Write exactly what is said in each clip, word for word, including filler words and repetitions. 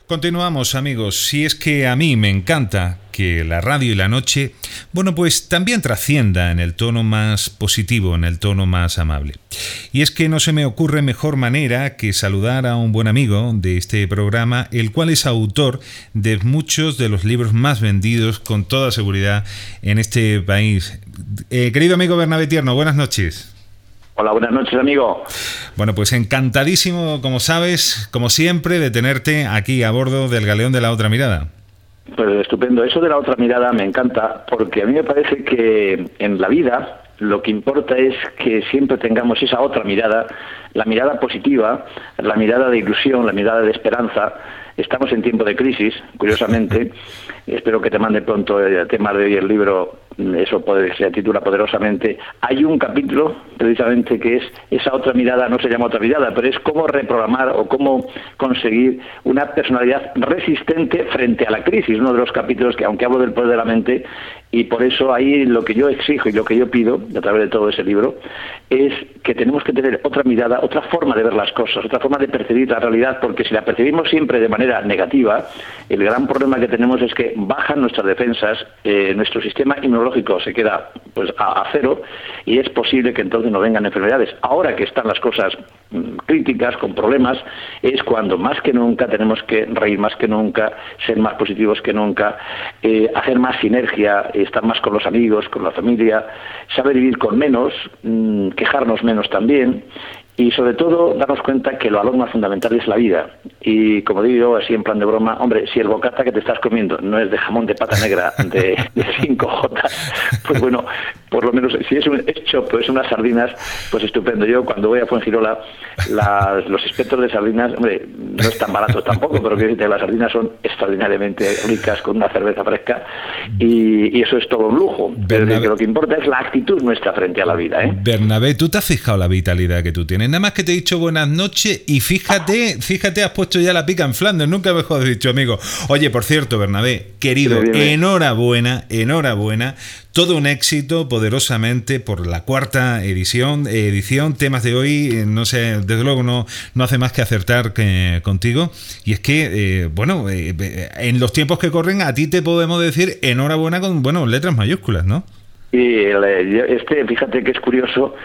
Continuamos, amigos. Si es que a mí me encanta que la radio y la noche, bueno, pues también trascienda en el tono más positivo, en el tono más amable. Y es que no se me ocurre mejor manera que saludar a un buen amigo de este programa, el cual es autor de muchos de los libros más vendidos, con toda seguridad, en este país. Eh, querido amigo Bernabé Tierno, buenas noches. Hola, buenas noches, amigo. Bueno, pues encantadísimo, como sabes, como siempre, de tenerte aquí a bordo del Galeón de la Otra Mirada. Pues estupendo. Eso de la otra mirada me encanta, porque a mí me parece que en la vida lo que importa es que siempre tengamos esa otra mirada, la mirada positiva, la mirada de ilusión, la mirada de esperanza. Estamos en tiempo de crisis, curiosamente. Espero que te mande pronto el tema de hoy el libro, eso se titula Poderosamente. Hay un capítulo, precisamente, que es esa otra mirada, no se llama otra mirada, pero es cómo reprogramar o cómo conseguir una personalidad resistente frente a la crisis. Uno de los capítulos que, aunque hablo del poder de la mente, y por eso ahí lo que yo exijo y lo que yo pido, a través de todo ese libro, es que tenemos que tener otra mirada, otra forma de ver las cosas, otra forma de percibir la realidad, porque si la percibimos siempre de manera negativa, el gran problema que tenemos es que bajan nuestras defensas, eh, nuestro sistema inmunológico se queda pues a, a cero, y es posible que entonces nos vengan enfermedades. Ahora que están las cosas mm, críticas, con problemas, es cuando más que nunca tenemos que reír más que nunca, ser más positivos que nunca, eh, hacer más sinergia, estar más con los amigos, con la familia, saber vivir con menos, mmm, quejarnos menos también, y sobre todo darnos cuenta que lo valor más fundamental es la vida. Y como digo así en plan de broma, hombre, si el bocata que te estás comiendo no es de jamón de pata negra de, de cinco jotas, pues bueno, por lo menos si es un hecho, pues unas sardinas, pues estupendo. Yo cuando voy a Fuengirola, las, los espectros de sardinas, hombre, no están baratos tampoco, pero quiero decirte, las sardinas son extraordinariamente ricas con una cerveza fresca, y, y eso es todo un lujo. Pero que lo que importa es la actitud nuestra frente a la vida, ¿eh? Bernabé, ¿tú te has fijado la vitalidad que tú tienes? Nada más que te he dicho buenas noches y fíjate, fíjate, has puesto ya la pica en Flandes, nunca mejor dicho, amigo. Oye, por cierto, Bernabé, querido, enhorabuena, enhorabuena, todo un éxito, Poderosamente, por la cuarta edición, edición, temas de hoy, no sé, desde luego no, no hace más que acertar que, contigo, y es que, eh, bueno, eh, en los tiempos que corren, a ti te podemos decir enhorabuena con, bueno, letras mayúsculas, ¿no? Y este, fíjate que es curioso,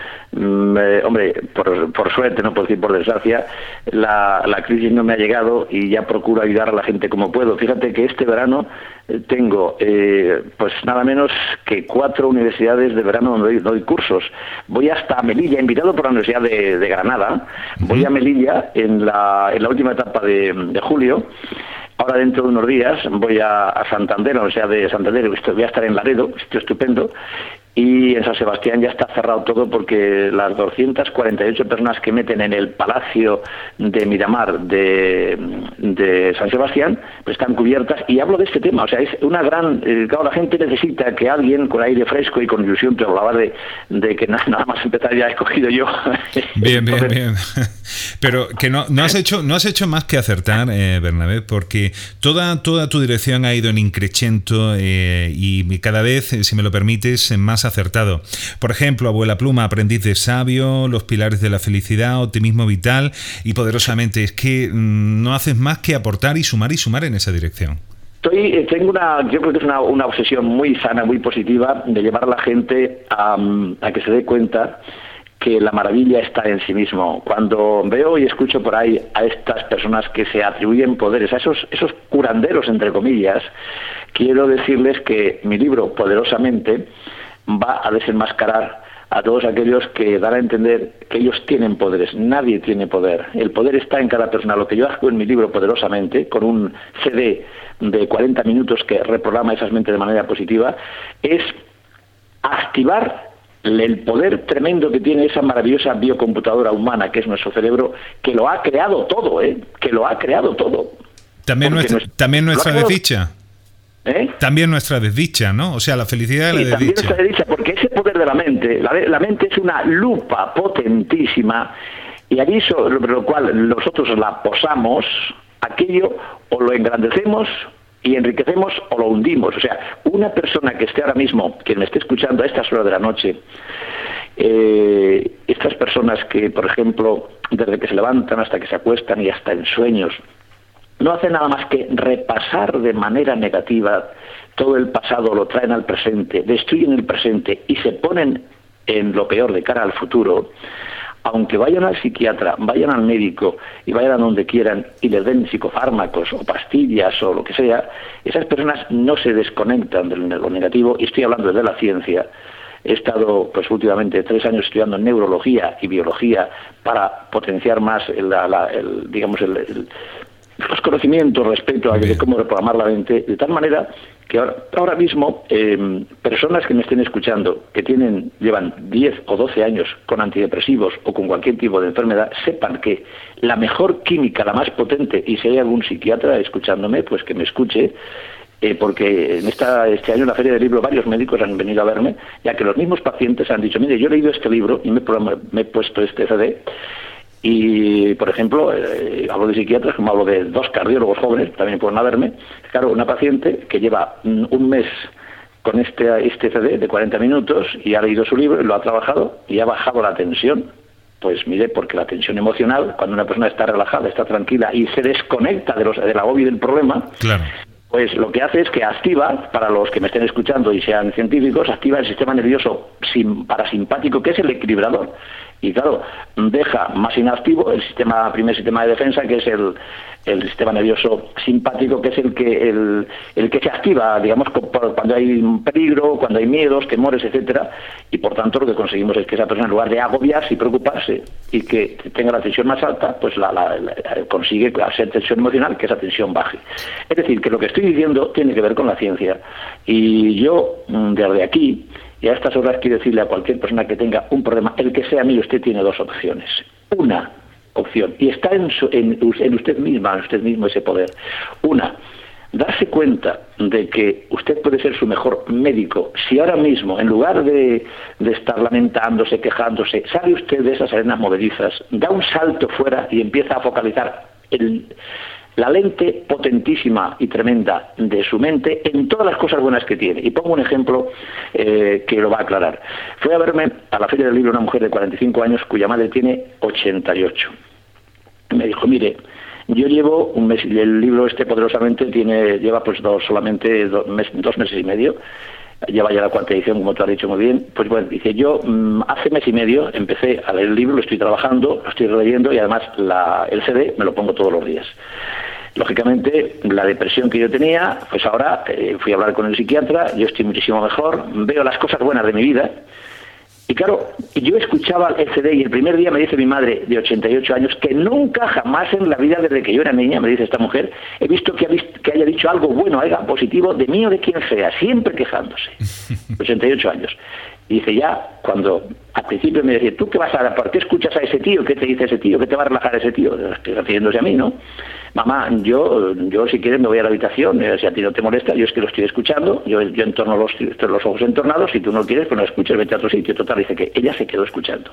eh, hombre, por, por suerte, no puedo decir por desgracia, la, la crisis no me ha llegado y ya procuro ayudar a la gente como puedo. Fíjate que este verano tengo, eh, pues nada menos que cuatro universidades de verano donde doy, doy cursos. Voy hasta Melilla, invitado por la Universidad de, de Granada, voy a Melilla en la, en la última etapa de, de julio. Ahora dentro de unos días voy a, a Santander, o sea, de Santander, voy a estar en Laredo, sitio estupendo, y en San Sebastián ya está cerrado todo porque las doscientas cuarenta y ocho personas que meten en el Palacio de Miramar de, de San Sebastián pues están cubiertas, y hablo de este tema, o sea, es una gran... Eh, claro, la gente necesita que alguien con aire fresco y con ilusión, te hablaba de, de que nada, nada más empezar ya he escogido yo. Bien, bien, bien. Pero que no, no has hecho no has hecho más que acertar, eh, Bernabé, porque toda, toda tu dirección ha ido en increchento, eh, y cada vez, si me lo permites, más acertado. Por ejemplo, Abuela Pluma, Aprendiz de Sabio, Los Pilares de la Felicidad, Optimismo Vital y Poderosamente. Es que mmm, no haces más que aportar y sumar y sumar en esa dirección. Estoy, tengo una, yo creo que es una, una obsesión muy sana, muy positiva, de llevar a la gente a, a que se dé cuenta que la maravilla está en sí mismo. Cuando veo y escucho por ahí a estas personas que se atribuyen poderes, a esos, esos curanderos, entre comillas, quiero decirles que mi libro, Poderosamente, va a desenmascarar a todos aquellos que dan a entender que ellos tienen poderes. Nadie tiene poder. El poder está en cada persona. Lo que yo hago en mi libro, Poderosamente, con un C D de cuarenta minutos que reprograma esas mentes de manera positiva, es activar el poder tremendo que tiene esa maravillosa biocomputadora humana que es nuestro cerebro, que lo ha creado todo, ¿eh? que lo ha creado todo. También nuestra, nuestro, también nuestra desdicha. ¿Eh? También nuestra desdicha, ¿no? O sea, la felicidad de sí, la desdicha. También nuestra desdicha, porque ese poder de la mente, la, la mente es una lupa potentísima, y allí sobre lo cual nosotros la posamos, aquello o lo engrandecemos y enriquecemos o lo hundimos. O sea, una persona que esté ahora mismo, que me esté escuchando a estas horas de la noche, eh, estas personas que, por ejemplo, desde que se levantan hasta que se acuestan y hasta en sueños, no hacen nada más que repasar de manera negativa todo el pasado, lo traen al presente, destruyen el presente y se ponen en lo peor de cara al futuro, aunque vayan al psiquiatra, vayan al médico y vayan a donde quieran y les den psicofármacos o pastillas o lo que sea, esas personas no se desconectan de lo negativo, y estoy hablando de la ciencia. He estado, pues últimamente, tres años estudiando neurología y biología para potenciar más, el, la, el, digamos, el, el, los conocimientos respecto a de cómo reprogramar la mente, de tal manera que ahora, ahora mismo eh, personas que me estén escuchando, que tienen llevan diez o doce años con antidepresivos o con cualquier tipo de enfermedad, sepan que la mejor química, la más potente, y si hay algún psiquiatra escuchándome, pues que me escuche, eh, porque en esta, este año en la Feria del Libro varios médicos han venido a verme, ya que los mismos pacientes han dicho, mire, yo he leído este libro y me, me he puesto este C D, y, por ejemplo, eh, hablo de psiquiatras, como hablo de dos cardiólogos jóvenes, también pueden verme. Claro, una paciente que lleva un mes con este, este C D de cuarenta minutos y ha leído su libro, lo ha trabajado y ha bajado la tensión. Pues mire, porque la tensión emocional, cuando una persona está relajada, está tranquila y se desconecta de los, del agobio del problema, claro, pues lo que hace es que activa, para los que me estén escuchando y sean científicos, activa el sistema nervioso parasimpático, que es el equilibrador. Y claro, deja más inactivo el sistema primer sistema de defensa, que es el, el sistema nervioso simpático, que es el que el, el que se activa, digamos, cuando hay peligro, cuando hay miedos, temores, etcétera, y por tanto lo que conseguimos es que esa persona, en lugar de agobiarse y preocuparse y que tenga la tensión más alta, pues la, la, la consigue hacer tensión emocional, que esa tensión baje. Es decir, que lo que estoy diciendo tiene que ver con la ciencia, y yo desde aquí, y a estas horas, quiero decirle a cualquier persona que tenga un problema, el que sea mío, usted tiene dos opciones. Una opción, y está en, su, en, en usted misma, en usted mismo ese poder. Una, darse cuenta de que usted puede ser su mejor médico si ahora mismo, en lugar de, de estar lamentándose, quejándose, sale usted de esas arenas movedizas, da un salto fuera y empieza a focalizar el... la lente potentísima y tremenda de su mente en todas las cosas buenas que tiene. Y pongo un ejemplo eh, que lo va a aclarar. Fue a verme a la Feria del Libro una mujer de cuarenta y cinco años cuya madre tiene ochenta y ocho. Me dijo, mire, yo llevo un mes, y el libro este poderosamente tiene lleva pues dos, solamente dos, mes, dos meses y medio, lleva ya la cuarta edición, como tú has dicho muy bien. Pues bueno, dice, yo mmm, hace mes y medio empecé a leer el libro, lo estoy trabajando, lo estoy releyendo, y además la, el C D me lo pongo todos los días. Lógicamente, la depresión que yo tenía, pues ahora eh, fui a hablar con el psiquiatra, yo estoy muchísimo mejor, veo las cosas buenas de mi vida. Y claro, yo escuchaba el C D y el primer día me dice mi madre de ochenta y ocho años que nunca jamás en la vida, desde que yo era niña, me dice esta mujer, he visto que, ha visto, que haya dicho algo bueno, algo positivo de mí o de quien sea, siempre quejándose. ochenta y ocho años. Y dice, ya, cuando al principio me decía, ¿tú qué vas a dar? ¿Por qué escuchas a ese tío? ¿Qué te dice ese tío? ¿Qué te va a relajar ese tío? Estoy refiriéndose a mí, ¿no? Mamá, yo, yo si quieres me voy a la habitación, eh, si a ti no te molesta, yo es que lo estoy escuchando, yo, yo entorno los, los ojos entornados, si tú no quieres, pues no escuches, vete a otro sitio. Total, dice que ella se quedó escuchando.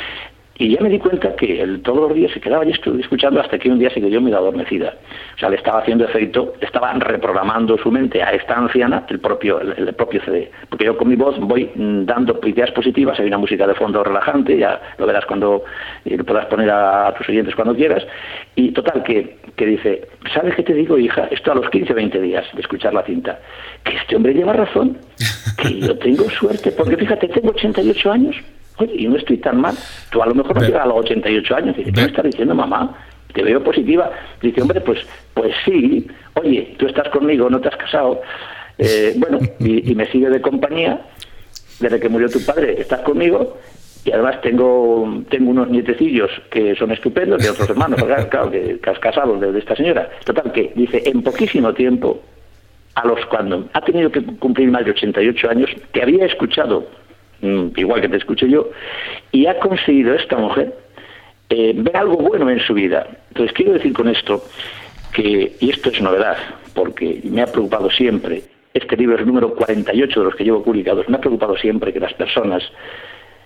Y ya me di cuenta que él todos los días se quedaba y estuve escuchando hasta que un día se quedó medio adormecida. O sea, le estaba haciendo efecto, le estaba reprogramando su mente a esta anciana el propio, el, el propio C D. Porque yo con mi voz voy dando ideas positivas, hay una música de fondo relajante, ya lo verás cuando eh, lo podrás poner a, a tus oyentes cuando quieras. Y total, que, que dice, ¿sabes qué te digo, hija? Esto a los quince o veinte días de escuchar la cinta. Que este hombre lleva razón, que yo tengo suerte, porque fíjate, tengo ochenta y ocho años. Oye, y no estoy tan mal. Tú a lo mejor no llegas a los ochenta y ocho años. Dice, ¿qué me estás diciendo, mamá? Te veo positiva. Dice, hombre, pues pues sí. Oye, tú estás conmigo, no te has casado. Eh, bueno, y, y me sigue de compañía. Desde que murió tu padre, estás conmigo. Y además tengo tengo unos nietecillos que son estupendos, de otros hermanos, claro, claro que, que has casado de, de esta señora. Total, que dice, en poquísimo tiempo, a los cuando ha tenido que cumplir más de ochenta y ocho años, que había escuchado igual que te escuché yo, y ha conseguido esta mujer eh, ver algo bueno en su vida. Entonces quiero decir con esto que, y esto es novedad, porque me ha preocupado siempre, este libro es el número cuarenta y ocho de los que llevo publicados, me ha preocupado siempre que las personas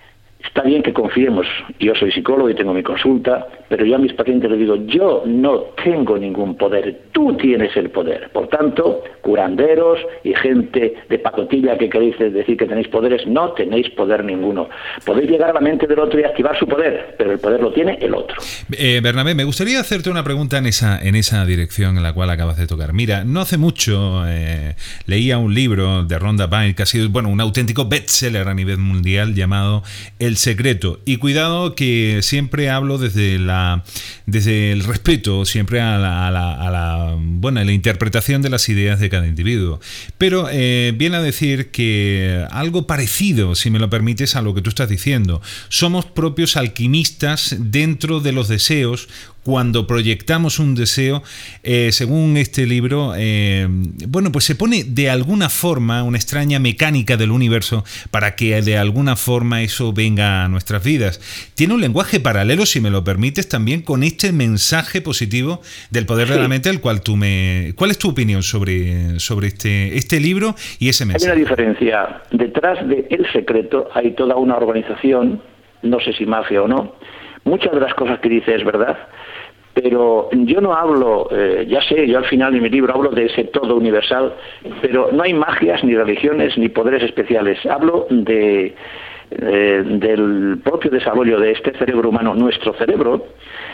Está bien que confiemos, yo soy psicólogo y tengo mi consulta, pero yo a mis pacientes les digo, yo no tengo ningún poder, tú tienes el poder. Por tanto, curanderos y gente de pacotilla que queréis decir que tenéis poderes, no tenéis poder ninguno. Podéis llegar a la mente del otro y activar su poder, pero el poder lo tiene el otro. Eh, Bernabé, me gustaría hacerte una pregunta en esa, en esa dirección en la cual acabas de tocar. Mira, no hace mucho eh, leía un libro de Rhonda Byrne que ha sido, bueno, un auténtico bestseller a nivel mundial llamado El secreto. Y cuidado que siempre hablo desde la desde el respeto, siempre a la, a la, a la, bueno, a la interpretación de las ideas de cada individuo. Pero eh, viene a decir que algo parecido, si me lo permites, a lo que tú estás diciendo. Somos propios alquimistas dentro de los deseos. Cuando proyectamos un deseo, eh, según este libro, eh, bueno, pues se pone de alguna forma una extraña mecánica del universo para que de alguna forma eso venga a nuestras vidas. Tiene un lenguaje paralelo, si me lo permites, también con este mensaje positivo del poder sí. de la mente, al cual tú me... ¿Cuál es tu opinión sobre, sobre este, este libro y ese mensaje? Hay una diferencia. Detrás de El secreto hay toda una organización, no sé si magia o no. Muchas de las cosas que dice es verdad, pero yo no hablo, eh, ya sé, yo al final de mi libro hablo de ese todo universal, pero no hay magias, ni religiones, ni poderes especiales. Hablo de, eh, del propio desarrollo de este cerebro humano. Nuestro cerebro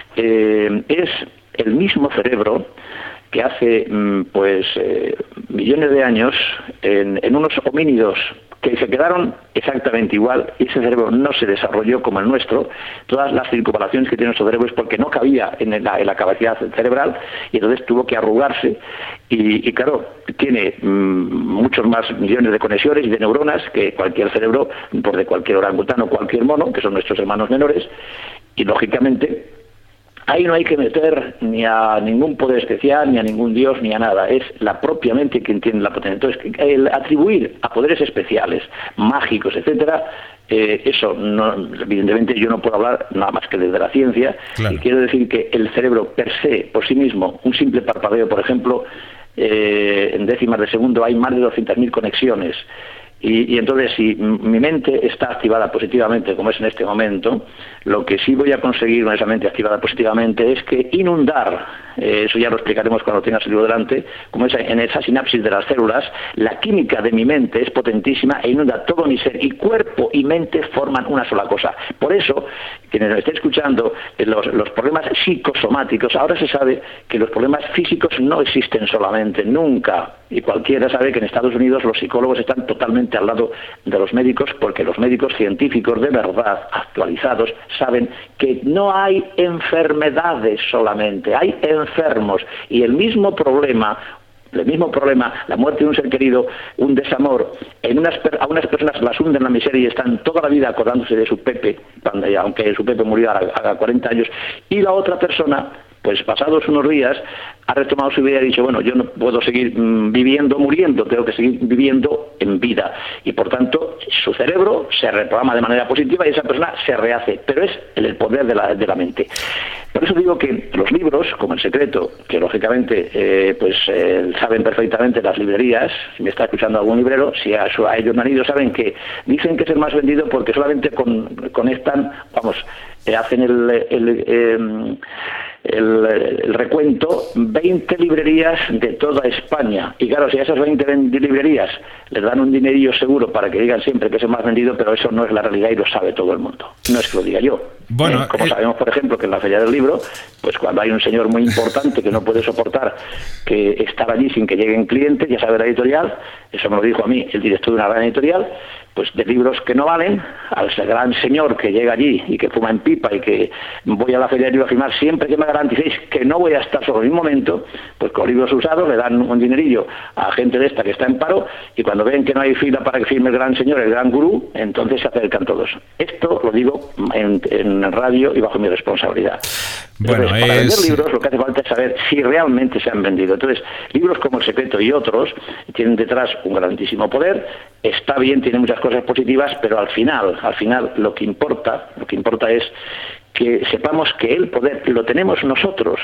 eh, es el mismo cerebro que hace pues eh, millones de años en, en unos homínidos que se quedaron exactamente igual, y ese cerebro no se desarrolló como el nuestro. Todas las circunvalaciones que tiene nuestro cerebro es porque no cabía en la, en la capacidad cerebral, y entonces tuvo que arrugarse, y, y claro, tiene mmm, muchos más millones de conexiones y de neuronas que cualquier cerebro, por de cualquier orangutano o cualquier mono, que son nuestros hermanos menores, y lógicamente ahí no hay que meter ni a ningún poder especial, ni a ningún dios, ni a nada. Es la propia mente quien tiene la potencia. Entonces, el atribuir a poderes especiales, mágicos, etcétera, eh, eso, no, evidentemente yo no puedo hablar nada más que desde la ciencia. Claro. Y quiero decir que el cerebro per se, por sí mismo, un simple parpadeo, por ejemplo, eh, en décimas de segundo hay más de doscientas mil conexiones. Y, y entonces, si mi mente está activada positivamente, como es en este momento, lo que sí voy a conseguir con esa mente activada positivamente es que inundar, eh, eso ya lo explicaremos cuando tengas el libro delante, como es en esa sinapsis de las células, la química de mi mente es potentísima e inunda todo mi ser, y cuerpo y mente forman una sola cosa. Por eso, quienes nos estén escuchando, eh, los, los problemas psicosomáticos, ahora se sabe que los problemas físicos no existen solamente, nunca. Y cualquiera sabe que en Estados Unidos los psicólogos están totalmente al lado de los médicos, porque los médicos científicos de verdad, actualizados, saben que no hay enfermedades solamente, hay enfermos, y el mismo problema, el mismo problema, la muerte de un ser querido, un desamor, en unas, a unas personas las hunden en la miseria y están toda la vida acordándose de su Pepe, cuando, aunque su Pepe murió a, a cuarenta años, y la otra persona, pues pasados unos días, ha retomado su vida y ha dicho, bueno, yo no puedo seguir mmm, viviendo, muriendo, tengo que seguir viviendo en vida. Y por tanto, su cerebro se reprograma de manera positiva y esa persona se rehace. Pero es el, el poder de la, de la mente. Por eso digo que los libros, como El secreto, que lógicamente eh, pues eh, saben perfectamente las librerías, si me está escuchando algún librero, si a, a ellos no han ido, saben que dicen que es el más vendido porque solamente con, conectan, vamos, eh, hacen el... el eh, El, el recuento, veinte librerías de toda España. Y claro, si a esas veinte librerías les dan un dinerillo seguro para que digan siempre que es el más vendido, pero eso no es la realidad y lo sabe todo el mundo. No es que lo diga yo. Bueno, eh, como eh... sabemos, por ejemplo, que en la Feria del Libro, pues cuando hay un señor muy importante que no puede soportar que estar allí sin que lleguen clientes, ya sabe la editorial, eso me lo dijo a mí el director de una gran editorial, pues de libros que no valen, al gran señor que llega allí y que fuma en pipa y que voy a la Feria del Libro a firmar, siempre que me garanticéis que no voy a estar solo en un momento, pues con libros usados le dan un dinerillo a gente de esta que está en paro, y cuando ven que no hay fila para que firme el gran señor, el gran gurú, entonces se acercan todos. Esto lo digo en, en radio y bajo mi responsabilidad. Bueno, entonces, para es... vender libros lo que hace falta es saber si realmente se han vendido. Entonces, libros como El secreto y otros tienen detrás un grandísimo poder, está bien, tiene muchas cosas positivas, pero al final, al final lo que importa, lo que importa es que sepamos que el poder lo tenemos nosotros.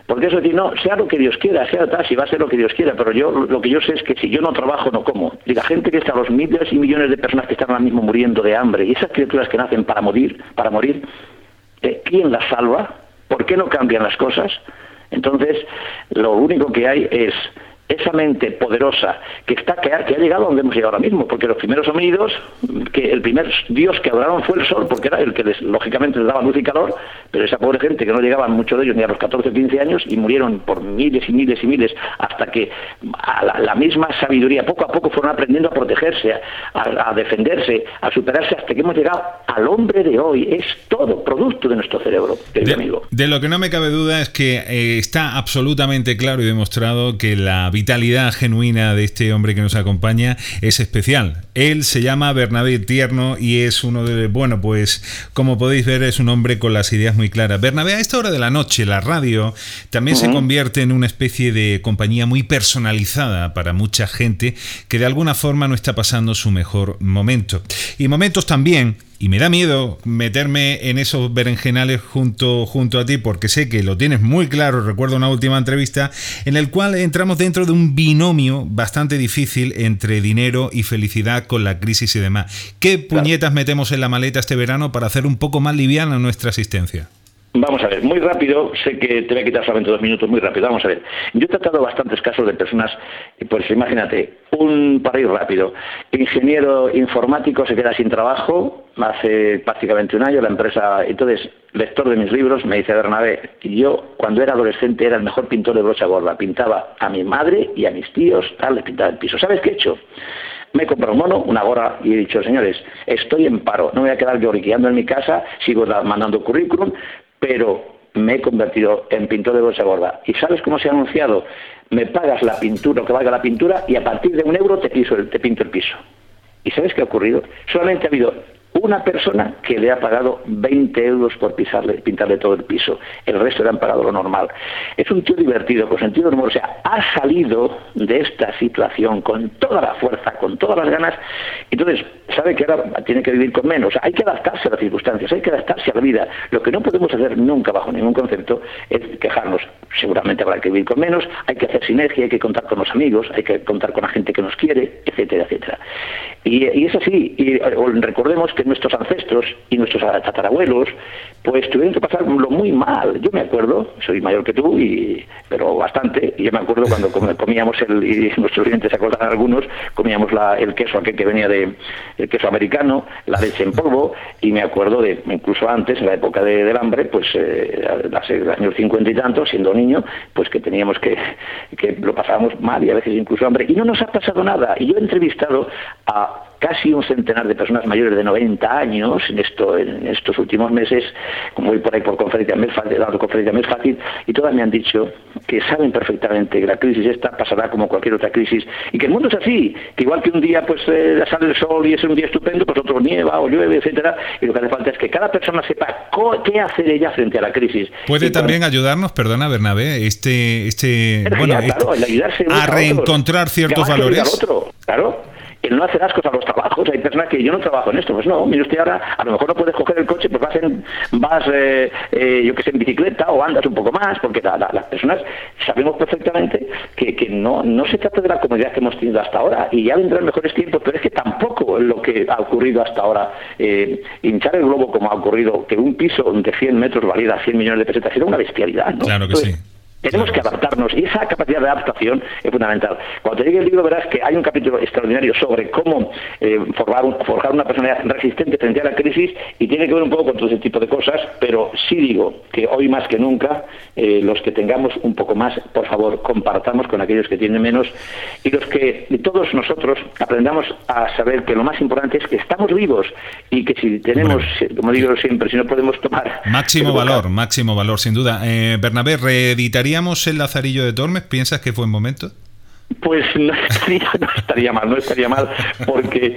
Porque eso es decir, no, sea lo que Dios quiera, sea tal, si va a ser lo que Dios quiera, pero yo lo que yo sé es que si yo no trabajo, no como. Y la gente que está, los miles y millones de personas que están ahora mismo muriendo de hambre, y esas criaturas que nacen para morir, para morir, eh, ¿quién las salva? ¿Por qué no cambian las cosas? Entonces, lo único que hay es esa mente poderosa que está que ha, que ha llegado a donde hemos llegado ahora mismo, porque los primeros homínidos, que el primer dios que adoraron fue el sol, porque era el que les, lógicamente les daba luz y calor, pero esa pobre gente que no llegaban muchos de ellos ni a los catorce o quince años y murieron por miles y miles y miles hasta que a la, la misma sabiduría poco a poco fueron aprendiendo a protegerse, a, a defenderse, a superarse, hasta que hemos llegado al hombre de hoy. Es todo producto de nuestro cerebro, querido de, amigo. De lo que no me cabe duda es que eh, está absolutamente claro y demostrado que la vitalidad genuina de este hombre que nos acompaña es especial. Él se llama Bernabé Tierno y es uno de, bueno, pues como podéis ver, es un hombre con las ideas muy claras. Bernabé, a esta hora de la noche, la radio también uh-huh. se convierte en una especie de compañía muy personalizada para mucha gente que de alguna forma no está pasando su mejor momento. Y momentos también, y me da miedo meterme en esos berenjenales junto, junto a ti, porque sé que lo tienes muy claro. Recuerdo una última entrevista en el cual entramos dentro de un binomio bastante difícil entre dinero y felicidad con la crisis y demás. ¿Qué puñetas claro. metemos en la maleta este verano para hacer un poco más liviana nuestra existencia? Vamos a ver, muy rápido, sé que te voy a quitar solamente dos minutos, muy rápido, vamos a ver. Yo he tratado bastantes casos de personas, pues imagínate, un para ir rápido, ingeniero informático se queda sin trabajo, hace prácticamente un año, la empresa, entonces, lector de mis libros, me dice Bernabé, yo cuando era adolescente era el mejor pintor de brocha gorda, pintaba a mi madre y a mis tíos, tal, les pintaba el piso. ¿Sabes qué he hecho? Me he comprado un mono, una gorra, y he dicho, señores, estoy en paro, no me voy a quedar lloriqueando en mi casa, sigo mandando currículum, pero me he convertido en pintor de bolsa gorda. ¿Y sabes cómo se ha anunciado? Me pagas la pintura, lo que valga la pintura, y a partir de un euro te, piso, te pinto el piso. ¿Y sabes qué ha ocurrido? Solamente ha habido una persona que le ha pagado veinte euros por pisarle, pintarle todo el piso. El resto le han pagado lo normal. Es un tío divertido, con sentido de humor. O sea, ha salido de esta situación con toda la fuerza, con todas las ganas. Entonces, sabe que ahora tiene que vivir con menos. O sea, hay que adaptarse a las circunstancias, hay que adaptarse a la vida. Lo que no podemos hacer nunca, bajo ningún concepto, es quejarnos. Seguramente habrá que vivir con menos, hay que hacer sinergia, hay que contar con los amigos, hay que contar con la gente que nos quiere, etcétera, etcétera. Y, y es así. Y recordemos que nuestros ancestros y nuestros tatarabuelos pues tuvieron que pasarlo muy mal. Yo me acuerdo, soy mayor que tú, y pero bastante, y yo me acuerdo cuando comíamos, el, y nuestros clientes se acordarán algunos, comíamos la, el queso aquel que venía de el queso americano, la leche en polvo, y me acuerdo de, incluso antes, en la época de, del hambre, pues eh, hace los años cincuenta y tantos, siendo niño, pues que teníamos que, que lo pasábamos mal y a veces incluso hambre, y no nos ha pasado nada. Y yo he entrevistado a casi un centenar de personas mayores de noventa años en esto en estos últimos meses, como voy por ahí por conferencia más fácil, dando conferencia más fácil, y todas me han dicho que saben perfectamente que la crisis esta pasará como cualquier otra crisis, y que el mundo es así, que igual que un día pues eh, sale el sol y es un día estupendo, pues otro nieva o llueve, etcétera, y lo que hace falta es que cada persona sepa qué hacer ella frente a la crisis. Puede y también con... ayudarnos, perdona Bernabé, este, este, bueno, claro, este, ayudarse a reencontrar ciertos valores. Otro, claro. El no hacer ascos a los trabajos. Hay personas que yo no trabajo en esto, pues no, mire usted ahora, a lo mejor no puedes coger el coche, pues vas, en, vas eh, eh, yo que sé, en bicicleta o andas un poco más, porque la, la, las personas sabemos perfectamente que, que no, no se trata de la comodidad que hemos tenido hasta ahora, y ya vendrán mejores tiempos, pero es que tampoco lo que ha ocurrido hasta ahora, eh, hinchar el globo como ha ocurrido, que un piso de cien metros valiera cien millones de pesetas, era una bestialidad, ¿no? Claro que Entonces, sí. Tenemos que adaptarnos, y esa capacidad de adaptación es fundamental. Cuando te llegue el libro verás que hay un capítulo extraordinario sobre cómo eh, formar un, forjar una personalidad resistente frente a la crisis, y tiene que ver un poco con todo ese tipo de cosas, pero sí digo que hoy más que nunca, eh, los que tengamos un poco más, por favor, compartamos con aquellos que tienen menos, y los que y todos nosotros aprendamos a saber que lo más importante es que estamos vivos, y que si tenemos, bueno, como digo siempre, si no podemos tomar... Máximo valor, máximo valor, sin duda. Eh, Bernabé, reeditaría el Lazarillo de Tormes. ¿Piensas que fue en momento? Pues no estaría, no estaría mal, no estaría mal, porque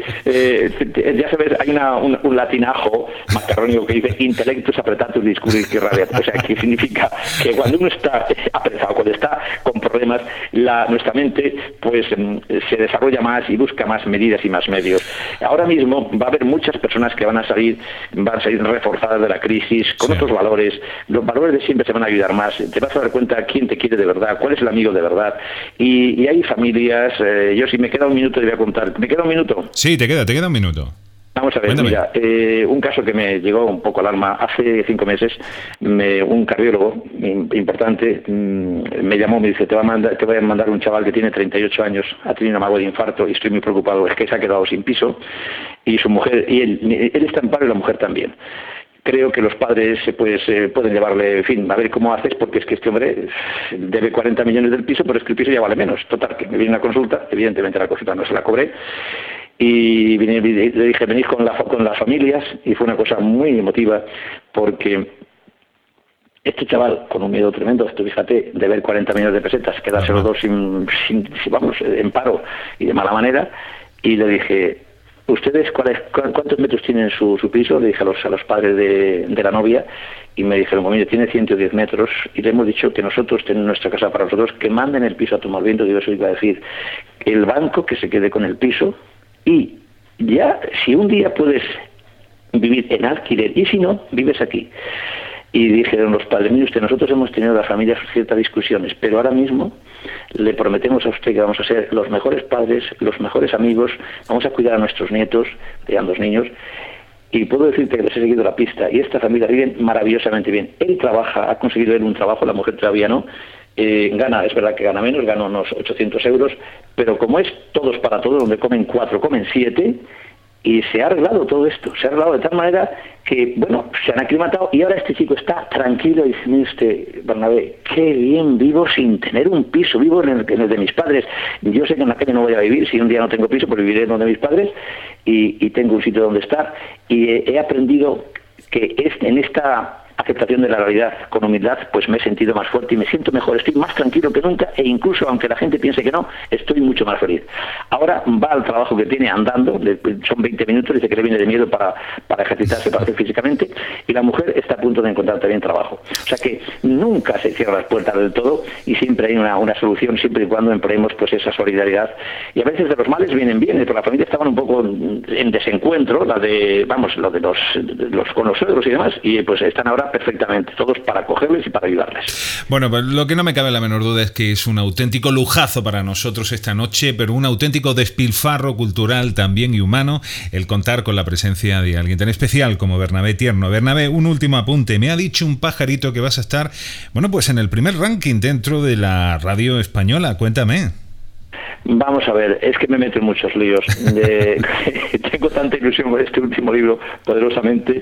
eh, ya sabes, hay una, un, un latinajo macarrónico que dice intellectus apretatus discurrir que rabiat, o sea, que significa que cuando uno está apresado, cuando está con problemas, la, nuestra mente pues se desarrolla más y busca más medidas y más medios. Ahora mismo va a haber muchas personas que van a salir, van a salir reforzadas de la crisis, con sí. otros valores. Los valores de siempre se van a ayudar más. Te vas a dar cuenta quién te quiere de verdad, cuál es el amigo de verdad. Y, y hay familias, eh, yo si me queda un minuto te voy a contar. ¿Me queda un minuto? Sí, te queda, te queda un minuto. Vamos a ver, Cuéntame. mira, eh, un caso que me llegó un poco al alma. Hace cinco meses, me, un cardiólogo importante mm, me llamó, me dice, te, va a mandar, te voy a mandar un chaval que tiene treinta y ocho años, ha tenido un amago de infarto y estoy muy preocupado, es que se ha quedado sin piso y su mujer, y él, él está en paro y la mujer también. Creo que los padres pues, eh, pueden llevarle, en fin, a ver cómo haces, porque es que este hombre debe cuarenta millones del piso, pero es que el piso ya vale menos. Total, que me viene una consulta, evidentemente la consulta no se la cobré, y vine, le dije, venís con, la, con las familias, y fue una cosa muy emotiva, porque este chaval, con un miedo tremendo, esto fíjate, de ver cuarenta millones de pesetas, quedarse los dos sin, sin, vamos, en paro y de mala manera, y le dije, ¿ustedes cuáles, cuántos metros tienen su, su piso? Le dije a los, a los padres de, de la novia, y me dijeron, bueno, mire, tiene ciento diez metros, y le hemos dicho que nosotros tenemos nuestra casa para nosotros, que manden el piso a tomar viento. Digo, eso iba a decir, el banco que se quede con el piso, y ya, si un día puedes vivir en alquiler, y si no, vives aquí. Y dijeron los padres, mire usted, nosotros hemos tenido las familias ciertas discusiones, pero ahora mismo le prometemos a usted que vamos a ser los mejores padres, los mejores amigos, vamos a cuidar a nuestros nietos, de ambos niños, y puedo decirte que les he seguido la pista, y esta familia vive maravillosamente bien. Él trabaja, ha conseguido él un trabajo, la mujer todavía no, eh, gana, es verdad que gana menos, gana unos ochocientos euros, pero como es todos para todos, donde comen cuatro, comen siete, y se ha arreglado todo esto, se ha arreglado de tal manera que, bueno, se han aclimatado y ahora este chico está tranquilo y dice, mire usted, Bernabé, qué bien vivo sin tener un piso, vivo en el, en el de mis padres. Yo sé que en la calle no voy a vivir, si un día no tengo piso, pues viviré en donde mis padres y, y tengo un sitio donde estar. Y he, he aprendido que es en esta aceptación de la realidad con humildad, pues me he sentido más fuerte y me siento mejor, estoy más tranquilo que nunca, e incluso aunque la gente piense que no, estoy mucho más feliz. Ahora va al trabajo que tiene andando, son veinte minutos, dice que le viene de miedo para, para ejercitarse, para hacer físicamente, y la mujer está a punto de encontrar también trabajo. O sea que nunca se cierran las puertas del todo y siempre hay una, una solución, siempre y cuando empleemos pues esa solidaridad. Y a veces de los males vienen bien, porque la familia estaban un poco en desencuentro, la de, vamos, lo de los, los con los suegros y demás, y pues están ahora perfectamente, todos para acogerles y para ayudarles. Bueno, pues lo que no me cabe la menor duda es que es un auténtico lujazo para nosotros esta noche, pero un auténtico despilfarro cultural también y humano el contar con la presencia de alguien tan especial como Bernabé Tierno. Bernabé, un último apunte. Me ha dicho un pajarito que vas a estar, bueno, pues en el primer ranking dentro de la radio española. Cuéntame. Vamos a ver, es que me meto en muchos líos. Eh, tengo tanta ilusión con este último libro, poderosamente,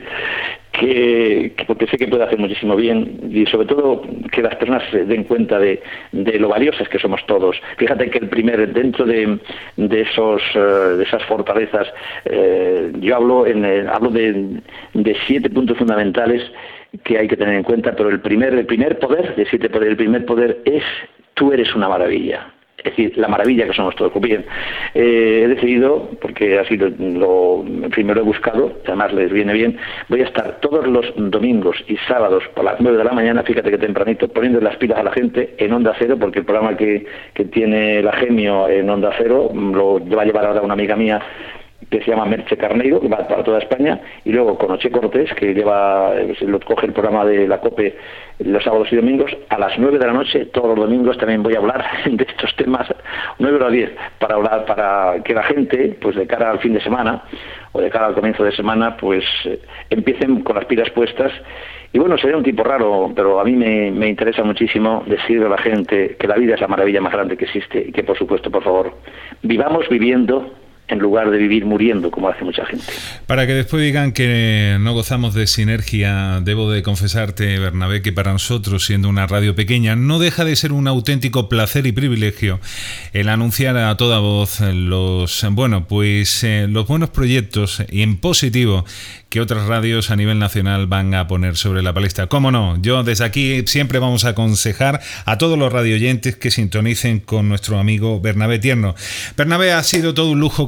que, que porque sé que puede hacer muchísimo bien y sobre todo que las personas se den cuenta de, de lo valiosas que somos todos. Fíjate que el primer, dentro de, de esos uh, de esas fortalezas, eh, yo hablo, en, eh, hablo de, de siete puntos fundamentales que hay que tener en cuenta, pero el primer, el primer poder, de siete poder, el primer poder es tú eres una maravilla. Es decir, la maravilla que somos todos. Bien, eh, he decidido, porque así lo, lo primero he buscado, además les viene bien, voy a estar todos los domingos y sábados por las nueve de la mañana, fíjate que tempranito, poniendo las pilas a la gente en Onda Cero, porque el programa que, que tiene la Gemio en Onda Cero lo va a llevar ahora una amiga mía que se llama Merche Carneiro, que va para toda España, y luego con Oche Cortés, que lleva, se lo coge el programa de la COPE los sábados y domingos, a las nueve de la noche, todos los domingos también voy a hablar de estos temas, nueve o diez, para hablar, para que la gente, pues de cara al fin de semana, o de cara al comienzo de semana, pues eh, empiecen con las pilas puestas. Y bueno, seré un tipo raro, pero a mí me, me interesa muchísimo decirle a la gente que la vida es la maravilla más grande que existe, y que por supuesto, por favor, vivamos viviendo en lugar de vivir muriendo, como hace mucha gente. Para que después digan que no gozamos de sinergia, debo de confesarte, Bernabé, que para nosotros, siendo una radio pequeña, no deja de ser un auténtico placer y privilegio el anunciar a toda voz los, bueno, pues eh, los buenos proyectos y en positivo que otras radios a nivel nacional van a poner sobre la palestra. ¿Cómo no? Yo desde aquí siempre vamos a aconsejar a todos los radioyentes que sintonicen con nuestro amigo Bernabé Tierno. Bernabé, ha sido todo un lujo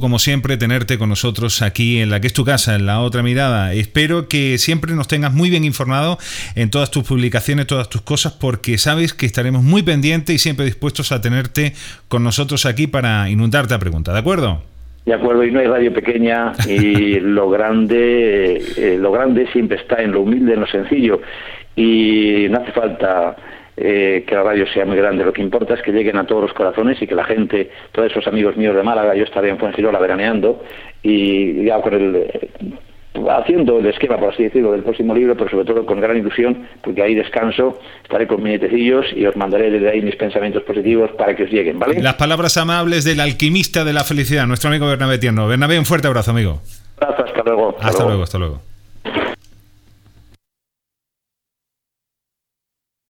como siempre, tenerte con nosotros aquí en la que es tu casa, en La Otra Mirada. Espero que siempre nos tengas muy bien informado en todas tus publicaciones, todas tus cosas, porque sabes que estaremos muy pendientes y siempre dispuestos a tenerte con nosotros aquí para inundarte a preguntas, ¿de acuerdo? De acuerdo, y no hay radio pequeña, y lo grande, eh, lo grande siempre está en lo humilde, en lo sencillo, y no hace falta Eh, que la radio sea muy grande, lo que importa es que lleguen a todos los corazones y que la gente, todos esos amigos míos de Málaga, yo estaré en Fuengirola veraneando y ya con el eh, haciendo el esquema, por así decirlo, del próximo libro, pero sobre todo con gran ilusión, porque ahí descanso, estaré con mis nietecillos y os mandaré desde ahí mis pensamientos positivos para que os lleguen, ¿vale? Las palabras amables del alquimista de la felicidad, nuestro amigo Bernabé Tierno. Bernabé, un fuerte abrazo, amigo. Hasta luego. Hasta, hasta luego. luego, hasta luego.